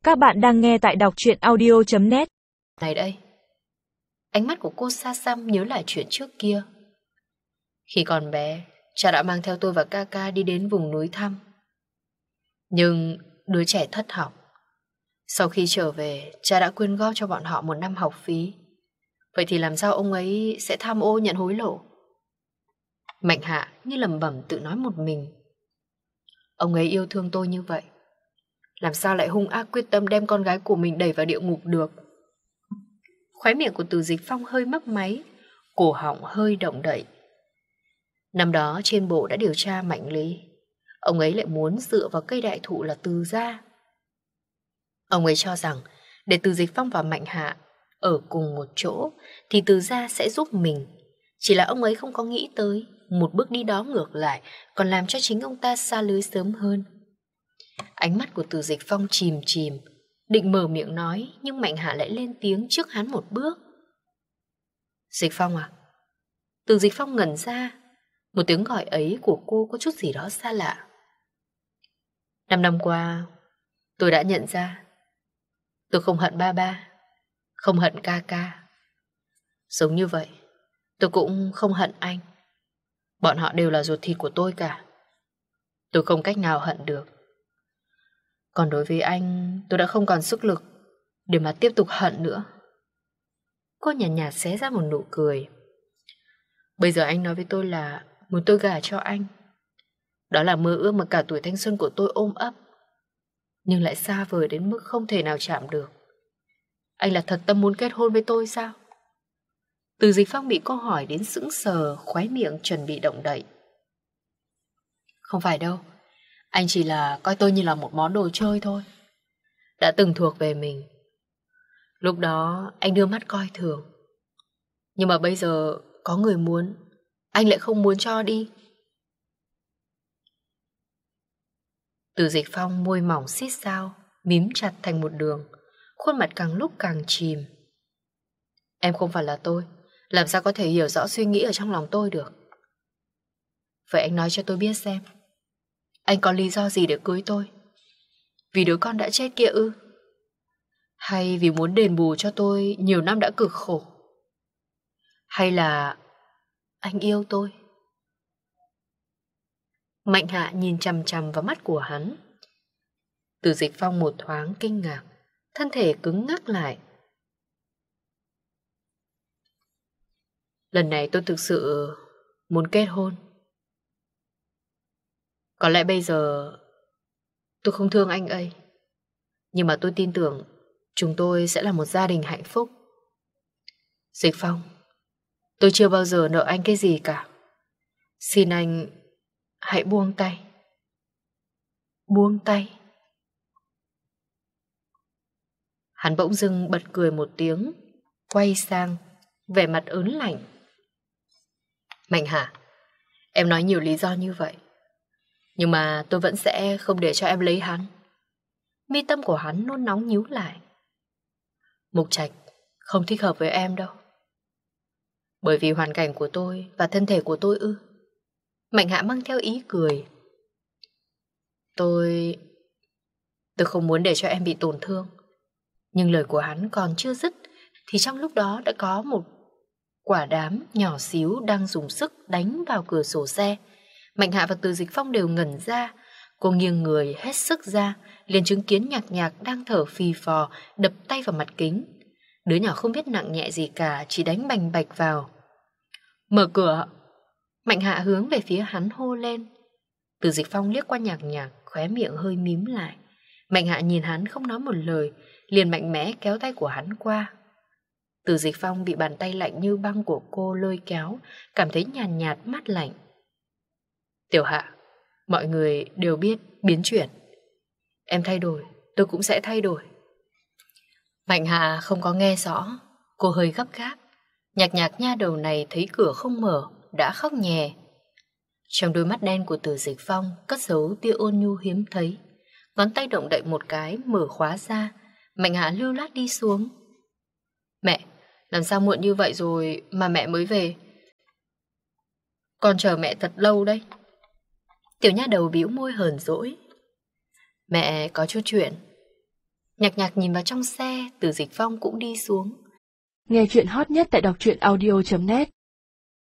Các bạn đang nghe tại đọc truyện audio.net. Này đây, ánh mắt của cô xa xăm nhớ lại chuyện trước kia. Khi còn bé, cha đã mang theo tôi và Kaka đi đến vùng núi thăm. Nhưng đứa trẻ thất học. Sau khi trở về, cha đã quyên góp cho bọn họ 1 năm học phí. Vậy thì làm sao ông ấy sẽ tham ô nhận hối lộ? Mạnh Hạ như lẩm bẩm tự nói một mình. Ông ấy yêu thương tôi như vậy, làm sao lại hung ác quyết tâm đem con gái của mình đẩy vào địa ngục được? Khóe miệng của Từ Dịch Phong hơi mấp máy, cổ họng hơi động đậy. Năm đó trên bộ đã điều tra Mạnh Lý, ông ấy lại muốn dựa vào cây đại thụ là Từ gia. Ông ấy cho rằng để Từ Dịch Phong và Mạnh Hạ ở cùng một chỗ thì Từ gia sẽ giúp mình. Chỉ là ông ấy không có nghĩ tới một bước đi đó ngược lại còn làm cho chính ông ta xa lưới sớm hơn. Ánh mắt của Từ Dịch Phong chìm chìm, định mở miệng nói, nhưng Mạnh Hạ lại lên tiếng trước hắn một bước. Dịch Phong à? Từ Dịch Phong ngẩn ra, một tiếng gọi ấy của cô có chút gì đó xa lạ. 5 năm qua, tôi đã nhận ra, tôi không hận ba ba, không hận Kaka. Giống như vậy, tôi cũng không hận anh. Bọn họ đều là ruột thịt của tôi cả. Tôi không cách nào hận được. Còn đối với anh, tôi đã không còn sức lực để mà tiếp tục hận nữa. Cô nhàn nhạt xé ra một nụ cười. Bây giờ anh nói với tôi là muốn tôi gả cho anh. Đó là mơ ước mà cả tuổi thanh xuân của tôi ôm ấp, nhưng lại xa vời đến mức không thể nào chạm được. Anh là thật tâm muốn kết hôn với tôi sao? Từ Dịch Phong bị cô hỏi đến sững sờ, khóe miệng chuẩn bị động đậy. Không phải đâu, anh chỉ là coi tôi như là một món đồ chơi thôi, đã từng thuộc về mình. Lúc đó anh đưa mắt coi thường, nhưng mà bây giờ có người muốn, anh lại không muốn cho đi. Từ Dịch Phong môi mỏng xít sao, mím chặt thành một đường, khuôn mặt càng lúc càng chìm. Em không phải là tôi, làm sao có thể hiểu rõ suy nghĩ ở trong lòng tôi được? Vậy anh nói cho tôi biết xem, anh có lý do gì để cưới tôi? Vì đứa con đã chết kia ư? Hay vì muốn đền bù cho tôi nhiều năm đã cực khổ? Hay là anh yêu tôi? Mạnh Hạ nhìn chằm chằm vào mắt của hắn. Từ Dịch Phong một thoáng kinh ngạc, thân thể cứng ngắc lại. Lần này tôi thực sự muốn kết hôn. Có lẽ bây giờ tôi không thương anh ấy, nhưng mà tôi tin tưởng chúng tôi sẽ là một gia đình hạnh phúc. Dịch Phong, tôi chưa bao giờ nợ anh cái gì cả. Xin anh hãy buông tay. Buông tay. Hắn bỗng dưng bật cười một tiếng, quay sang, vẻ mặt ớn lạnh. Mạnh Hà, em nói nhiều lý do như vậy, nhưng mà tôi vẫn sẽ không để cho em lấy hắn. Mi tâm của hắn nôn nóng nhíu lại. Mục Trạch không thích hợp với em đâu. Bởi vì hoàn cảnh của tôi và thân thể của tôi ư? Mạnh Hạ mang theo ý cười. Tôi không muốn để cho em bị tổn thương. Nhưng lời của hắn còn chưa dứt thì trong lúc đó đã có một quả đám nhỏ xíu đang dùng sức đánh vào cửa sổ xe. Mạnh Hạ và Từ Dịch Phong đều ngẩn ra. Cô nghiêng người hết sức ra, liền chứng kiến Nhạc Nhạc đang thở phì phò, đập tay vào mặt kính. Đứa nhỏ không biết nặng nhẹ gì cả, chỉ đánh bành bạch vào. Mở cửa. Mạnh Hạ hướng về phía hắn hô lên. Từ Dịch Phong liếc qua Nhạc Nhạc, khóe miệng hơi mím lại. Mạnh Hạ nhìn hắn không nói một lời, liền mạnh mẽ kéo tay của hắn qua. Từ Dịch Phong bị bàn tay lạnh như băng của cô lôi kéo, cảm thấy nhàn nhạt mát lạnh. Tiểu Hạ, mọi người đều biết biến chuyển. Em thay đổi, tôi cũng sẽ thay đổi. Mạnh Hạ không có nghe rõ, cô hơi gấp gáp. Nhạc Nhạc nha đầu này thấy cửa không mở, đã khóc nhè. Trong đôi mắt đen của Từ Dịch Phong cất giấu tia ôn nhu hiếm thấy. Ngón tay động đậy một cái, mở khóa ra. Mạnh Hạ lưu lát đi xuống. Mẹ, làm sao muộn như vậy rồi mà mẹ mới về? Con chờ mẹ thật lâu đây. Tiểu nha đầu bĩu môi hờn dỗi. Mẹ có chút chuyện. Nhạc Nhạc nhìn vào trong xe, Từ Dịch Phong cũng đi xuống. Nghe chuyện hot nhất tại đọc truyện audio.net